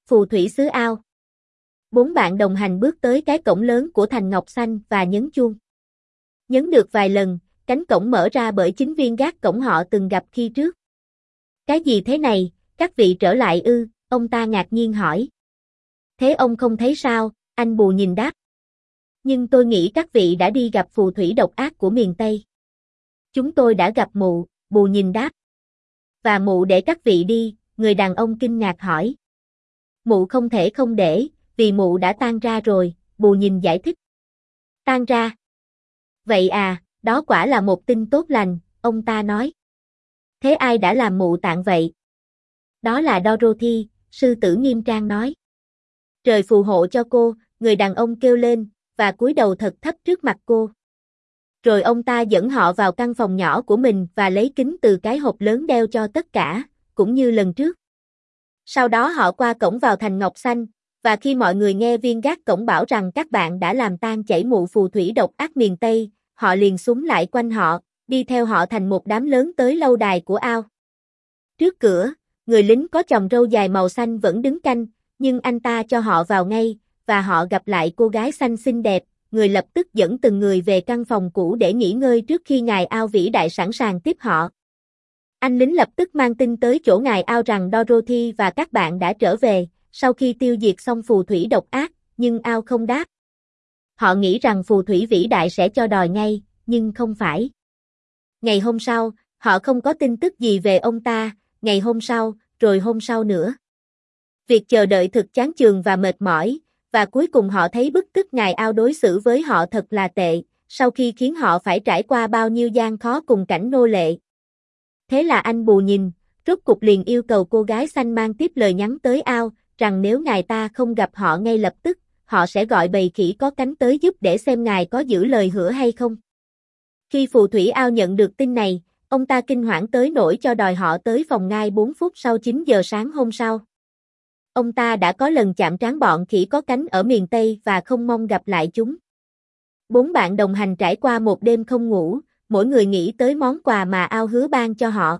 phù thủy xứ ao. 4 bạn đồng hành bước tới cái cổng lớn của thành ngọc xanh và nhấn chuông. Nhấn được vài lần, cánh cổng mở ra bởi chính viên gác cổng họ từng gặp khi trước. Cái gì thế này, các vị trở lại ư? Ông ta ngạc nhiên hỏi. Thế ông không thấy sao? Anh Bù Nhìn đáp. Nhưng tôi nghĩ các vị đã đi gặp phù thủy độc ác của miền Tây. Chúng tôi đã gặp mụ, Bù Nhìn đáp. Và mụ để các vị đi, người đàn ông kinh ngạc hỏi. Mụ không thể không để, vì mụ đã tan ra rồi, Bù Nhìn giải thích. Tan ra? Vậy à, đó quả là một tin tốt lành, ông ta nói. Thế ai đã làm mụ tạng vậy? Đó là Dorothy, sư tử nghiêm trang nói. Trời phù hộ cho cô, người đàn ông kêu lên, và cúi đầu thật thấp trước mặt cô. Rồi ông ta dẫn họ vào căn phòng nhỏ của mình và lấy kính từ cái hộp lớn đeo cho tất cả, cũng như lần trước. Sau đó họ qua cổng vào thành Ngọc Xanh, và khi mọi người nghe viên gác cổng bảo rằng các bạn đã làm tan chảy mụ phù thủy độc ác miền Tây, họ liền xúm lại quanh họ, đi theo họ thành một đám lớn tới lâu đài của ao. Trước cửa, người lính có chòm râu dài màu xanh vẫn đứng canh, nhưng anh ta cho họ vào ngay, và họ gặp lại cô gái xanh xinh đẹp, người lập tức dẫn từng người về căn phòng cũ để nghỉ ngơi trước khi ngài Ao vĩ đại sẵn sàng tiếp họ. Anh lính lập tức mang tin tới chỗ ngài Ao rằng Dorothy và các bạn đã trở về, sau khi tiêu diệt xong phù thủy độc ác, nhưng Ao không đáp. Họ nghĩ rằng phù thủy vĩ đại sẽ cho đòi ngay, nhưng không phải. Ngày hôm sau, họ không có tin tức gì về ông ta, ngày hôm sau, rồi hôm sau nữa. Việc chờ đợi thực chán chường và mệt mỏi, và cuối cùng họ thấy bức tức ngài Ao đối xử với họ thật là tệ, sau khi khiến họ phải trải qua bao nhiêu gian khó cùng cảnh nô lệ. Thế là anh Bù Nhìn, rốt cục liền yêu cầu cô gái xanh mang tiếp lời nhắn tới Ao, rằng nếu ngài ta không gặp họ ngay lập tức, họ sẽ gọi bầy khỉ có cánh tới giúp để xem ngài có giữ lời hứa hay không. Khi phù thủy Ao nhận được tin này, ông ta kinh hoảng tới nỗi cho đòi họ tới phòng ngay 4 phút sau 9 giờ sáng hôm sau. Ông ta đã có lần chạm trán bọn khỉ có cánh ở miền Tây và không mong gặp lại chúng. 4 bạn đồng hành trải qua một đêm không ngủ, mỗi người nghĩ tới món quà mà Ao hứa ban cho họ.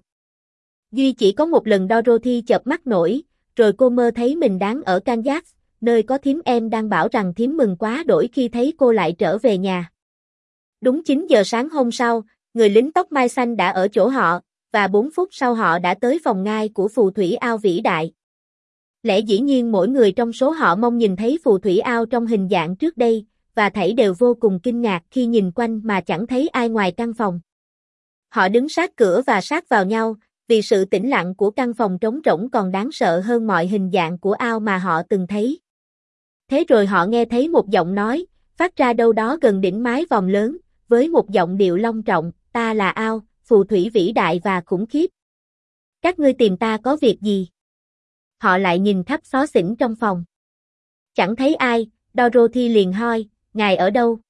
Duy chỉ có một lần Dorothy chợp mắt nổi, rồi cô mơ thấy mình đang ở Kansas, nơi có thím em đang bảo rằng thím mừng quá đỗi khi thấy cô lại trở về nhà. Đúng 9 giờ sáng hôm sau, người lính tóc mai xanh đã ở chỗ họ, và 4 phút sau họ đã tới phòng ngai của phù thủy Ao vĩ đại. Lẽ dĩ nhiên mỗi người trong số họ mong nhìn thấy phù thủy Ao trong hình dạng trước đây, và thảy đều vô cùng kinh ngạc khi nhìn quanh mà chẳng thấy ai ngoài căn phòng. Họ đứng sát cửa và sát vào nhau, vì sự tĩnh lặng của căn phòng trống rỗng còn đáng sợ hơn mọi hình dạng của Ao mà họ từng thấy. Thế rồi họ nghe thấy một giọng nói, phát ra đâu đó gần đỉnh mái vòm lớn, với một giọng điệu long trọng, ta là Ao, phù thủy vĩ đại và khủng khiếp. Các ngươi tìm ta có việc gì? Họ lại nhìn khắp xó xỉnh trong phòng. Chẳng thấy ai, Dorothy liền hỏi, ngài ở đâu?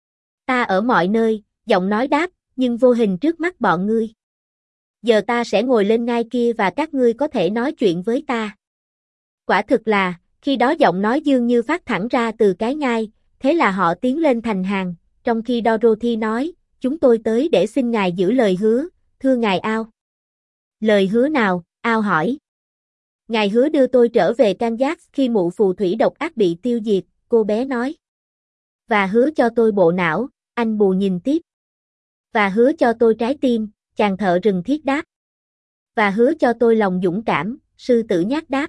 Ta ở mọi nơi, giọng nói đáp, nhưng vô hình trước mắt bọn ngươi. Giờ ta sẽ ngồi lên ngai kia và các ngươi có thể nói chuyện với ta. Quả thực là, khi đó giọng nói dường như phát thẳng ra từ cái ngai, thế là họ tiến lên thành hàng, trong khi Dorothy nói, chúng tôi tới để xin ngài giữ lời hứa, thưa ngài Ao. Lời hứa nào? Ao hỏi. Ngài hứa đưa tôi trở về Kansas khi mụ phù thủy độc ác bị tiêu diệt, cô bé nói. Và hứa cho tôi bộ não, anh Bù Nhìn tiếp. Và hứa cho tôi trái tim, chàng thợ rừng thiết đáp. Và hứa cho tôi lòng dũng cảm, sư tử nhát đáp.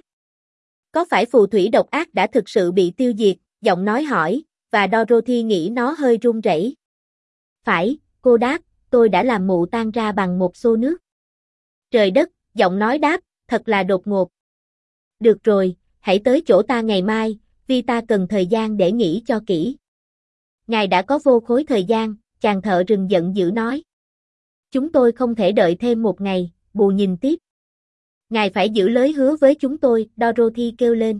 Có phải phù thủy độc ác đã thực sự bị tiêu diệt, giọng nói hỏi, và Dorothy nghĩ nó hơi run rẩy. Phải, cô đáp, tôi đã làm mụ tan ra bằng một xô nước. Trời đất, giọng nói đáp, thật là đột ngột. Được rồi, hãy tới chỗ ta ngày mai, vì ta cần thời gian để nghĩ cho kỹ. Ngài đã có vô khối thời gian, chàng thợ rừng giận dữ nói. Chúng tôi không thể đợi thêm một ngày, Bù Nhìn tiếp. Ngài phải giữ lời hứa với chúng tôi, Dorothy kêu lên.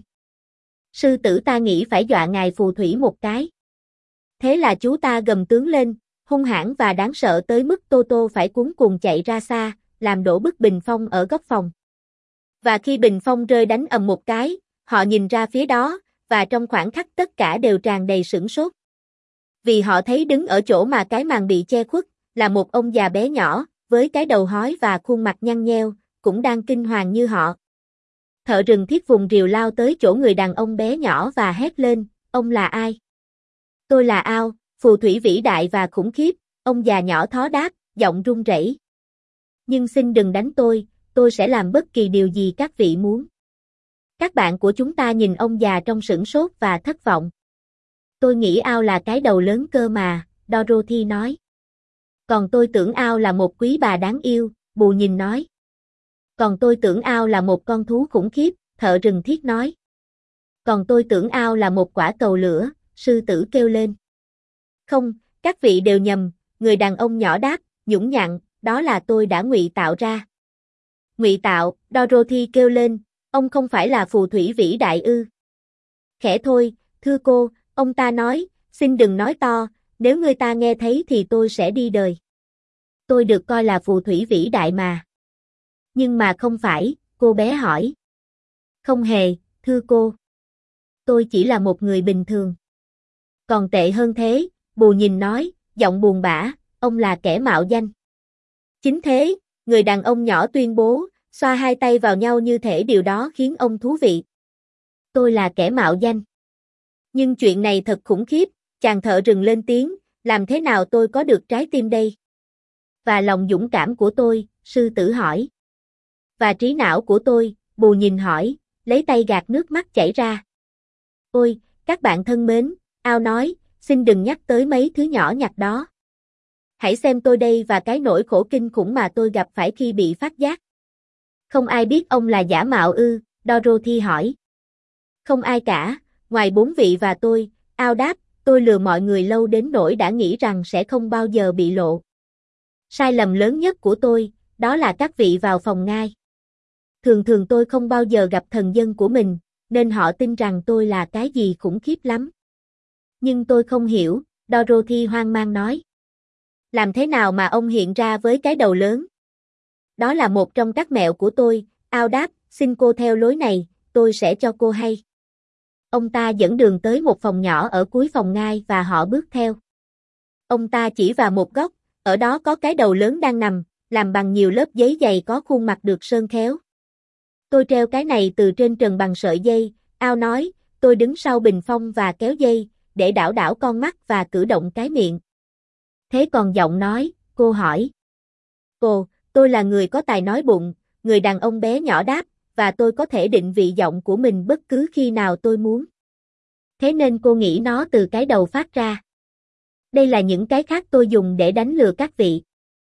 Sư tử ta nghĩ phải dọa ngài phù thủy một cái. Thế là chú ta gầm tướng lên, hung hãn và đáng sợ tới mức Toto phải cuống cuồng chạy ra xa, làm đổ bức bình phong ở góc phòng. Và khi bình phong rơi đánh ầm một cái, họ nhìn ra phía đó, và trong khoảnh khắc tất cả đều tràn đầy sửng sốt. Vì họ thấy đứng ở chỗ mà cái màn bị che khuất, là một ông già bé nhỏ, với cái đầu hói và khuôn mặt nhăn nheo, cũng đang kinh hoàng như họ. Thợ rừng thiết vùng rìu lao tới chỗ người đàn ông bé nhỏ và hét lên, ông là ai? Tôi là Ao, phù thủy vĩ đại và khủng khiếp, ông già nhỏ thó đáp, giọng run rẩy. Nhưng xin đừng đánh tôi sẽ làm bất kỳ điều gì các vị muốn. Các bạn của chúng ta nhìn ông già trong sửng sốt và thất vọng. Tôi nghĩ Ao là cái đầu lớn cơ mà, Dorothy nói. Còn tôi tưởng Ao là một quý bà đáng yêu, Bù Nhìn nói. Còn tôi tưởng Ao là một con thú khủng khiếp, thợ rừng thiết nói. Còn tôi tưởng Ao là một quả cầu lửa, sư tử kêu lên. Không, các vị đều nhầm, người đàn ông nhỏ đáp, nhũng nhặn, đó là tôi đã ngụy tạo ra. Ngụy tạo, Dorothy kêu lên, ông không phải là phù thủy vĩ đại ư? Khẽ thôi, thưa cô, ông ta nói, xin đừng nói to, nếu người ta nghe thấy thì tôi sẽ đi đời. Tôi được coi là phù thủy vĩ đại mà. Nhưng mà không phải, cô bé hỏi. Không hề, thưa cô. Tôi chỉ là một người bình thường. Còn tệ hơn thế, Bù Nhìn nói, giọng buồn bã, ông là kẻ mạo danh. Chính thế, người đàn ông nhỏ tuyên bố, xoa hai tay vào nhau như thể điều đó khiến ông thú vị. Tôi là kẻ mạo danh. Nhưng chuyện này thật khủng khiếp, chàng thợ rừng lên tiếng, làm thế nào tôi có được trái tim đây? Và lòng dũng cảm của tôi, sư tử hỏi. Và trí não của tôi, Bù Nhìn hỏi, lấy tay gạt nước mắt chảy ra. Ôi, các bạn thân mến, Ao nói, xin đừng nhắc tới mấy thứ nhỏ nhặt đó. Hãy xem tôi đây và cái nỗi khổ kinh khủng mà tôi gặp phải khi bị phát giác. Không ai biết ông là giả mạo ư, Dorothy hỏi. Không ai cả, ngoài 4 vị và tôi, Ao đáp, tôi lừa mọi người lâu đến nỗi đã nghĩ rằng sẽ không bao giờ bị lộ. Sai lầm lớn nhất của tôi, đó là các vị vào phòng ngai. Thường thường tôi không bao giờ gặp thần dân của mình, nên họ tin rằng tôi là cái gì khủng khiếp lắm. Nhưng tôi không hiểu, Dorothy hoang mang nói. Làm thế nào mà ông hiện ra với cái đầu lớn? Đó là một trong các mẹo của tôi, Ao đáp, xin cô theo lối này, tôi sẽ cho cô hay. Ông ta dẫn đường tới một phòng nhỏ ở cuối phòng ngai và họ bước theo. Ông ta chỉ vào một góc, ở đó có cái đầu lớn đang nằm, làm bằng nhiều lớp giấy dày có khuôn mặt được sơn khéo. Tôi treo cái này từ trên trần bằng sợi dây, Ao nói, tôi đứng sau bình phong và kéo dây, để đảo đảo con mắt và cử động cái miệng. Thế còn giọng nói, cô hỏi. Cô, tôi là người có tài nói bụng, người đàn ông bé nhỏ đáp, và tôi có thể định vị giọng của mình bất cứ khi nào tôi muốn. Thế nên cô nghĩ nó từ cái đầu phát ra. Đây là những cái khác tôi dùng để đánh lừa các vị.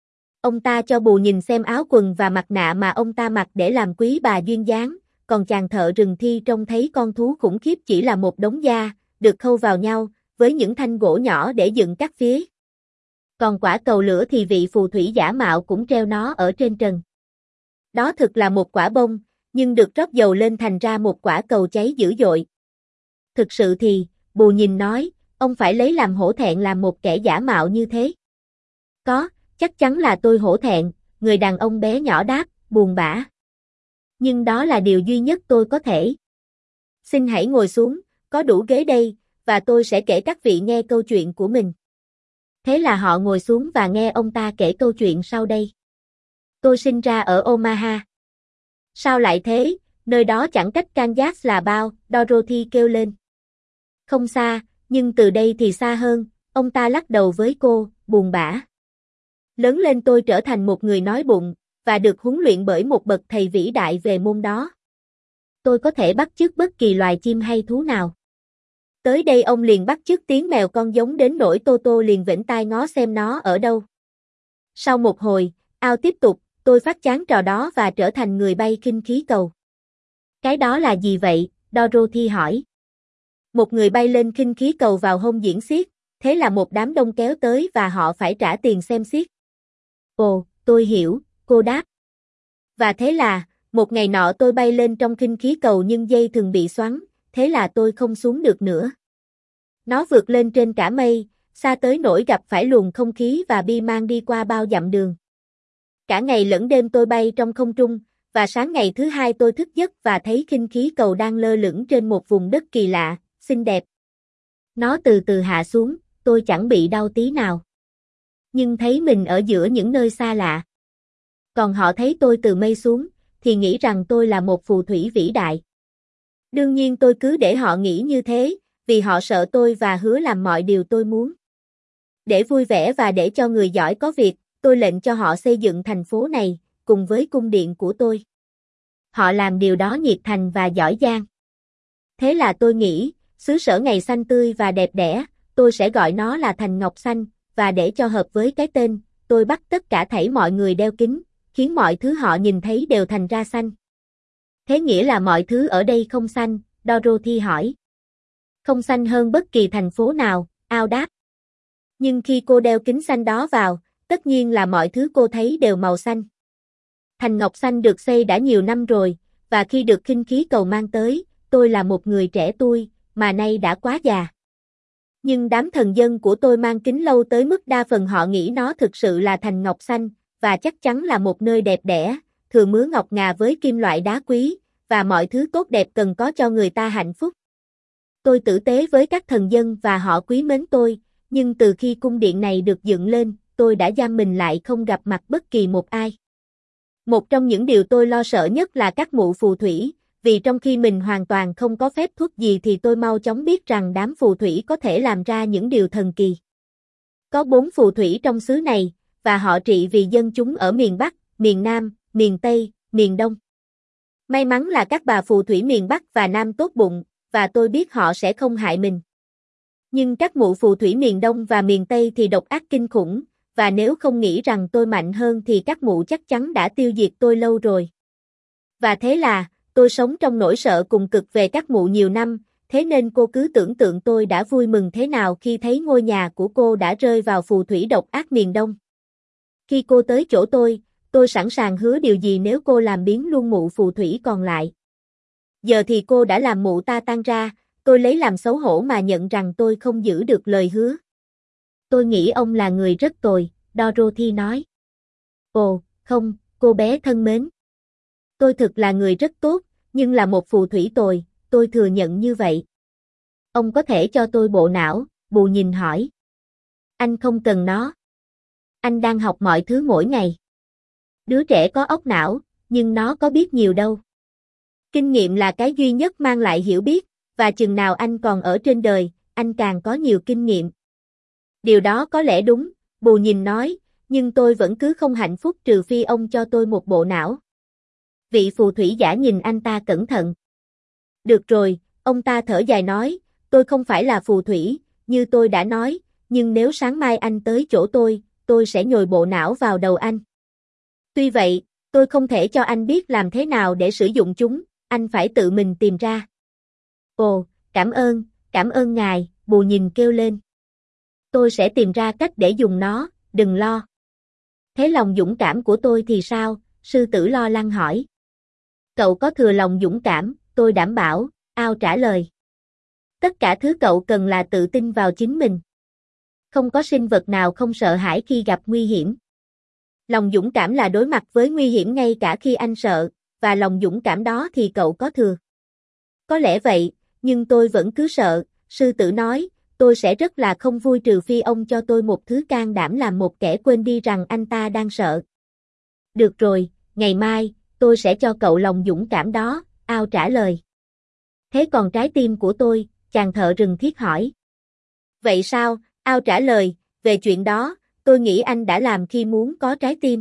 Ông ta cho Bù Nhìn xem áo quần và mặt nạ mà ông ta mặc để làm quý bà duyên dáng, còn chàng thợ rừng thi trông thấy con thú khủng khiếp chỉ là một đống da, được khâu vào nhau, với những thanh gỗ nhỏ để dựng các phía. Còn quả cầu lửa thì vị phù thủy giả mạo cũng treo nó ở trên trần. Đó thực là một quả bông, nhưng được rót dầu lên thành ra một quả cầu cháy dữ dội. Thực sự thì, Bù Nhìn nói, ông phải lấy làm hổ thẹn làm một kẻ giả mạo như thế. Có, chắc chắn là tôi hổ thẹn, người đàn ông bé nhỏ đáp, buồn bã. Nhưng đó là điều duy nhất tôi có thể. Xin hãy ngồi xuống, có đủ ghế đây, và tôi sẽ kể các vị nghe câu chuyện của mình. Thế là họ ngồi xuống và nghe ông ta kể câu chuyện sau đây. Tôi sinh ra ở Omaha. Sao lại thế, nơi đó chẳng cách Kansas là bao, Dorothy kêu lên. Không xa, nhưng từ đây thì xa hơn, ông ta lắc đầu với cô, buồn bã. Lớn lên tôi trở thành một người nói bụng, và được huấn luyện bởi một bậc thầy vĩ đại về môn đó. Tôi có thể bắt chước bất kỳ loài chim hay thú nào. Tới đây ông liền bắt chước tiếng mèo con giống đến nỗi Toto liền vểnh tai ngó xem nó ở đâu. Sau một hồi, Ao tiếp tục, tôi phát chán trò đó và trở thành người bay khinh khí cầu. Cái đó là gì vậy? Dorothy hỏi. Một người bay lên khinh khí cầu vào hôm diễn xiếc, thế là một đám đông kéo tới và họ phải trả tiền xem xiếc. Ồ, tôi hiểu, cô đáp. Và thế là, một ngày nọ tôi bay lên trong khinh khí cầu nhưng dây thường bị xoắn, thế là tôi không xuống được nữa. Nó vượt lên trên cả mây, xa tới nỗi gặp phải luồng không khí và bi mang đi qua bao dặm đường. Cả ngày lẫn đêm tôi bay trong không trung, và sáng ngày thứ hai tôi thức giấc và thấy khinh khí cầu đang lơ lửng trên một vùng đất kỳ lạ, xinh đẹp. Nó từ từ hạ xuống, tôi chẳng bị đau tí nào. Nhưng thấy mình ở giữa những nơi xa lạ. Còn họ thấy tôi từ mây xuống, thì nghĩ rằng tôi là một phù thủy vĩ đại. Đương nhiên tôi cứ để họ nghĩ như thế, vì họ sợ tôi và hứa làm mọi điều tôi muốn. Để vui vẻ và để cho người giỏi có việc, tôi lệnh cho họ xây dựng thành phố này, cùng với cung điện của tôi. Họ làm điều đó nhiệt thành và giỏi giang. Thế là tôi nghĩ, xứ sở ngày xanh tươi và đẹp đẽ, tôi sẽ gọi nó là Thành Ngọc Xanh, và để cho hợp với cái tên, tôi bắt tất cả thảy mọi người đeo kính, khiến mọi thứ họ nhìn thấy đều thành ra xanh. Thế nghĩa là mọi thứ ở đây không xanh, Dorothy hỏi. Không xanh hơn bất kỳ thành phố nào, Al đáp. Nhưng khi cô đeo kính xanh đó vào, tất nhiên là mọi thứ cô thấy đều màu xanh. Thành Ngọc Xanh được xây đã nhiều năm rồi, và khi được khinh khí cầu mang tới, tôi là một người trẻ tuổi, mà nay đã quá già. Nhưng đám thần dân của tôi mang kính lâu tới mức đa phần họ nghĩ nó thực sự là Thành Ngọc Xanh, và chắc chắn là một nơi đẹp đẽ, thừa mứa ngọc ngà với kim loại đá quý, và mọi thứ tốt đẹp cần có cho người ta hạnh phúc. Tôi tử tế với các thần dân và họ quý mến tôi, nhưng từ khi cung điện này được dựng lên, tôi đã giam mình lại không gặp mặt bất kỳ một ai. Một trong những điều tôi lo sợ nhất là các mụ phù thủy, vì trong khi mình hoàn toàn không có phép thuật gì thì tôi mau chóng biết rằng đám phù thủy có thể làm ra những điều thần kỳ. Có 4 phù thủy trong xứ này, và họ trị vì dân chúng ở miền Bắc, miền Nam, miền Tây, miền Đông. May mắn là các bà phù thủy miền Bắc và Nam tốt bụng, và tôi biết họ sẽ không hại mình. Nhưng các mụ phù thủy miền Đông và miền Tây thì độc ác kinh khủng, và nếu không nghĩ rằng tôi mạnh hơn thì các mụ chắc chắn đã tiêu diệt tôi lâu rồi. Và thế là, tôi sống trong nỗi sợ cùng cực về các mụ nhiều năm, thế nên cô cứ tưởng tượng tôi đã vui mừng thế nào khi thấy ngôi nhà của cô đã rơi vào phù thủy độc ác miền Đông. Khi cô tới chỗ tôi sẵn sàng hứa điều gì nếu cô làm biến luôn mụ phù thủy còn lại. Giờ thì cô đã làm mụ ta tan ra, tôi lấy làm xấu hổ mà nhận rằng tôi không giữ được lời hứa. Tôi nghĩ ông là người rất tồi, Dorothy nói. Ồ, không, cô bé thân mến. Tôi thực là người rất tốt, nhưng là một phù thủy tồi, tôi thừa nhận như vậy. Ông có thể cho tôi bộ não, Bù nhìn hỏi. Anh không cần nó. Anh đang học mọi thứ mỗi ngày. Đứa trẻ có óc não, nhưng nó có biết nhiều đâu. Kinh nghiệm là cái duy nhất mang lại hiểu biết, và chừng nào anh còn ở trên đời, anh càng có nhiều kinh nghiệm. Điều đó có lẽ đúng, Bù nhìn nói, nhưng tôi vẫn cứ không hạnh phúc trừ phi ông cho tôi một bộ não. Vị phù thủy giả nhìn anh ta cẩn thận. Được rồi, ông ta thở dài nói, tôi không phải là phù thủy, như tôi đã nói, nhưng nếu sáng mai anh tới chỗ tôi sẽ nhồi bộ não vào đầu anh. Tuy vậy, tôi không thể cho anh biết làm thế nào để sử dụng chúng, anh phải tự mình tìm ra. Ồ, cảm ơn ngài, Bù nhìn kêu lên. Tôi sẽ tìm ra cách để dùng nó, đừng lo. Thế lòng dũng cảm của tôi thì sao? Sư tử lo lắng hỏi. Cậu có thừa lòng dũng cảm, tôi đảm bảo, Ao trả lời. Tất cả thứ cậu cần là tự tin vào chính mình. Không có sinh vật nào không sợ hãi khi gặp nguy hiểm. Lòng dũng cảm là đối mặt với nguy hiểm ngay cả khi anh sợ, và lòng dũng cảm đó thì cậu có thừa. Có lẽ vậy, nhưng tôi vẫn cứ sợ, sư tử nói, tôi sẽ rất là không vui trừ phi ông cho tôi một thứ can đảm làm một kẻ quên đi rằng anh ta đang sợ. Được rồi, ngày mai, tôi sẽ cho cậu lòng dũng cảm đó, Ao trả lời. Thế còn trái tim của tôi, chàng thợ rừng thiết hỏi. Vậy sao, Ao trả lời, về chuyện đó, tôi nghĩ anh đã làm khi muốn có trái tim.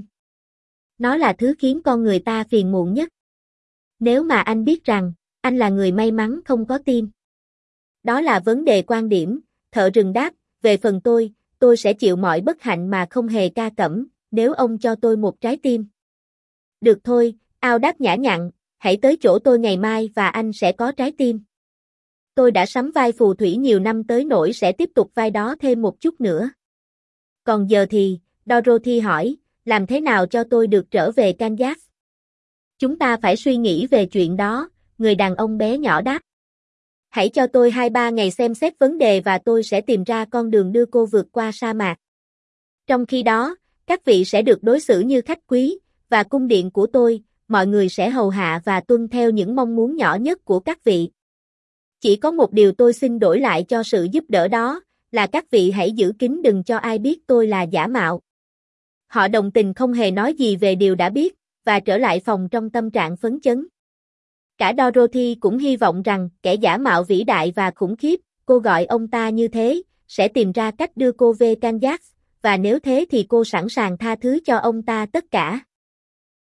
Nó là thứ khiến con người ta phiền muộn nhất. Nếu mà anh biết rằng, anh là người may mắn không có tim. Đó là vấn đề quan điểm, thợ rừng đáp, về phần tôi sẽ chịu mọi bất hạnh mà không hề ca cẩm, nếu ông cho tôi một trái tim. Được thôi, Ao đáp nhã nhặn, hãy tới chỗ tôi ngày mai và anh sẽ có trái tim. Tôi đã sắm vai phù thủy nhiều năm tới nỗi sẽ tiếp tục vai đó thêm một chút nữa. Còn giờ thì, Dorothy hỏi, làm thế nào cho tôi được trở về Kansas? Chúng ta phải suy nghĩ về chuyện đó, người đàn ông bé nhỏ đáp. Hãy cho tôi 2-3 ngày xem xét vấn đề và tôi sẽ tìm ra con đường đưa cô vượt qua sa mạc. Trong khi đó, các vị sẽ được đối xử như khách quý, và cung điện của tôi, mọi người sẽ hầu hạ và tuân theo những mong muốn nhỏ nhất của các vị. Chỉ có một điều tôi xin đổi lại cho sự giúp đỡ đó, là các vị hãy giữ kín đừng cho ai biết tôi là giả mạo. Họ đồng tình không hề nói gì về điều đã biết, và trở lại phòng trong tâm trạng phấn chấn. Cả Dorothy cũng hy vọng rằng kẻ giả mạo vĩ đại và khủng khiếp, cô gọi ông ta như thế, sẽ tìm ra cách đưa cô về Kansas, và nếu thế thì cô sẵn sàng tha thứ cho ông ta tất cả.